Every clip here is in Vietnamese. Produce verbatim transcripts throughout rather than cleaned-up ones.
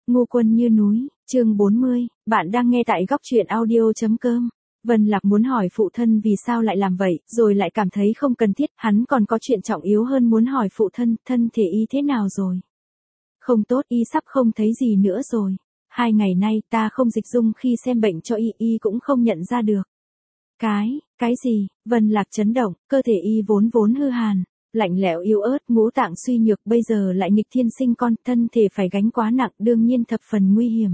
Ngu quân như núi, chương bốn mươi, bạn đang nghe tại góc truyện audio.com. Vân Lạc muốn hỏi phụ thân vì sao lại làm vậy, rồi lại cảm thấy không cần thiết, hắn còn có chuyện trọng yếu hơn muốn hỏi phụ thân, thân thể y thế nào rồi? Không tốt, y sắp không thấy gì nữa rồi. Hai ngày nay ta không dịch dung khi xem bệnh cho y, y cũng không nhận ra được. Cái, cái gì? Vân Lạc chấn động, cơ thể y vốn vốn hư hàn, lạnh lẽo yếu ớt, ngũ tạng suy nhược, bây giờ lại nghịch thiên sinh con, thân thể phải gánh quá nặng, đương nhiên thập phần nguy hiểm.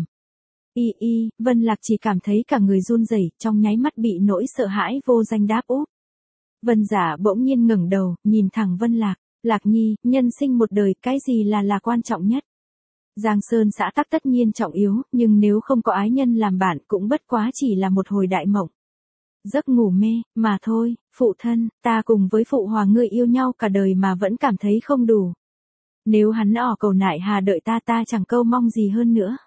Y y, Vân Lạc chỉ cảm thấy cả người run rẩy, trong nháy mắt bị nỗi sợ hãi vô danh đáp úp. Vân Giả bỗng nhiên ngẩng đầu, nhìn thẳng Vân Lạc, Lạc Nhi, nhân sinh một đời, cái gì là là quan trọng nhất? Giang Sơn xã tắc tất nhiên trọng yếu, nhưng nếu không có ái nhân làm bạn cũng bất quá chỉ là một hồi đại mộng. Giấc ngủ mê, mà thôi, phụ thân, ta cùng với phụ hoàng ngươi yêu nhau cả đời mà vẫn cảm thấy không đủ. Nếu hắn ỏ cầu nại hà đợi ta ta chẳng câu mong gì hơn nữa.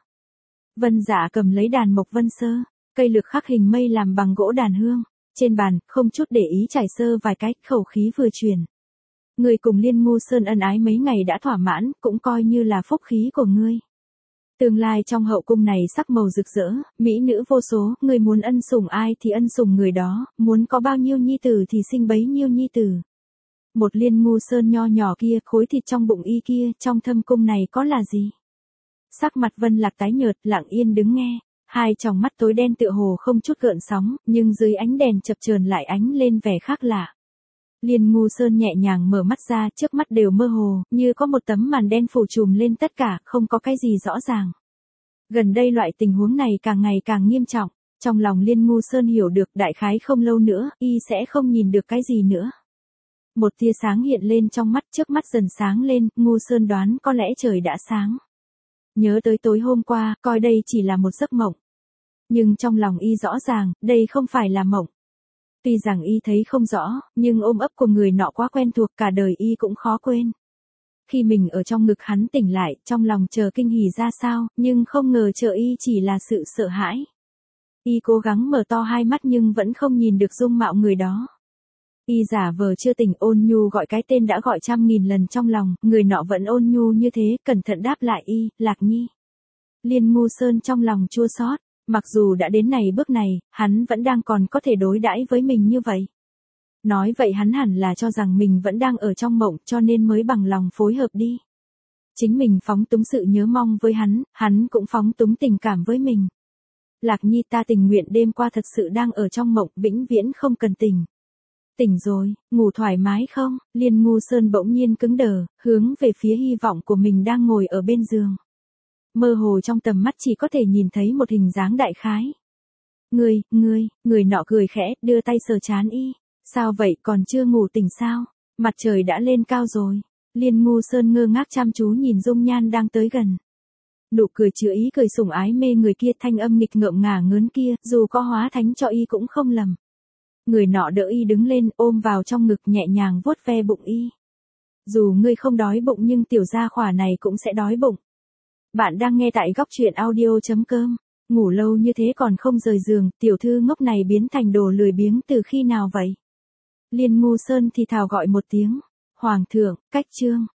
Vân Dạ cầm lấy đàn mộc vân sơ, cây lược khắc hình mây làm bằng gỗ đàn hương, trên bàn, không chút để ý trải sơ vài cái, khẩu khí vừa truyền. Người cùng Liên Ngu Sơn ân ái mấy ngày đã thỏa mãn, cũng coi như là phúc khí của ngươi. Tương lai trong hậu cung này sắc màu rực rỡ, mỹ nữ vô số, người muốn ân sủng ai thì ân sủng người đó, muốn có bao nhiêu nhi tử thì sinh bấy nhiêu nhi tử. Một Liên Ngu Sơn nho nhỏ kia, khối thịt trong bụng y kia, trong thâm cung này có là gì? Sắc mặt Vân Lạc tái nhợt, lặng yên đứng nghe, hai tròng mắt tối đen tựa hồ không chút gợn sóng, nhưng dưới ánh đèn chập chờn lại ánh lên vẻ khác lạ. Liên Ngu Sơn nhẹ nhàng mở mắt ra, trước mắt đều mơ hồ, như có một tấm màn đen phủ trùm lên tất cả, không có cái gì rõ ràng. Gần đây loại tình huống này càng ngày càng nghiêm trọng, trong lòng Liên Ngu Sơn hiểu được đại khái không lâu nữa, y sẽ không nhìn được cái gì nữa. Một tia sáng hiện lên trong mắt, trước mắt dần sáng lên, Ngu Sơn đoán có lẽ trời đã sáng. Nhớ tới tối hôm qua, coi đây chỉ là một giấc mộng. Nhưng trong lòng y rõ ràng, đây không phải là mộng. Tuy rằng y thấy không rõ, nhưng ôm ấp của người nọ quá quen thuộc, cả đời y cũng khó quên. Khi mình ở trong ngực hắn tỉnh lại, trong lòng chờ kinh hỉ ra sao, nhưng không ngờ chờ y chỉ là sự sợ hãi. Y cố gắng mở to hai mắt nhưng vẫn không nhìn được dung mạo người đó. Y giả vờ chưa tỉnh, ôn nhu gọi cái tên đã gọi trăm nghìn lần trong lòng, người nọ vẫn ôn nhu như thế, cẩn thận đáp lại y, Lạc Nhi. Liên Ngu Sơn trong lòng chua xót, mặc dù đã đến này bước này, hắn vẫn đang còn có thể đối đãi với mình như vậy. Nói vậy hắn hẳn là cho rằng mình vẫn đang ở trong mộng, cho nên mới bằng lòng phối hợp đi. Chính mình phóng túng sự nhớ mong với hắn, hắn cũng phóng túng tình cảm với mình. Lạc Nhi, ta tình nguyện đêm qua thật sự đang ở trong mộng, vĩnh viễn không cần tỉnh. Tỉnh rồi, ngủ thoải mái không? Liên Ngu Sơn bỗng nhiên cứng đờ, hướng về phía hy vọng của mình đang ngồi ở bên giường. Mơ hồ trong tầm mắt chỉ có thể nhìn thấy một hình dáng đại khái. Ngươi, ngươi, người nọ cười khẽ, đưa tay sờ trán y. Sao vậy, còn chưa ngủ tỉnh sao? Mặt trời đã lên cao rồi. Liên Ngu Sơn ngơ ngác chăm chú nhìn dung nhan đang tới gần. Nụ cười chứa ý cười sủng ái mê người kia, thanh âm nghịch ngợm ngả ngớn kia, dù có hóa thánh cho y cũng không lầm. Người nọ đỡ y đứng lên, ôm vào trong ngực, nhẹ nhàng vuốt ve bụng y. Dù ngươi không đói bụng nhưng tiểu gia khỏa này cũng sẽ đói bụng. Bạn đang nghe tại góc truyện audio.com. Ngủ lâu như thế còn không rời giường, tiểu thư ngốc này biến thành đồ lười biếng từ khi nào vậy? Liên Ngu Sơn thì thào gọi một tiếng. Hoàng thượng, cách chương.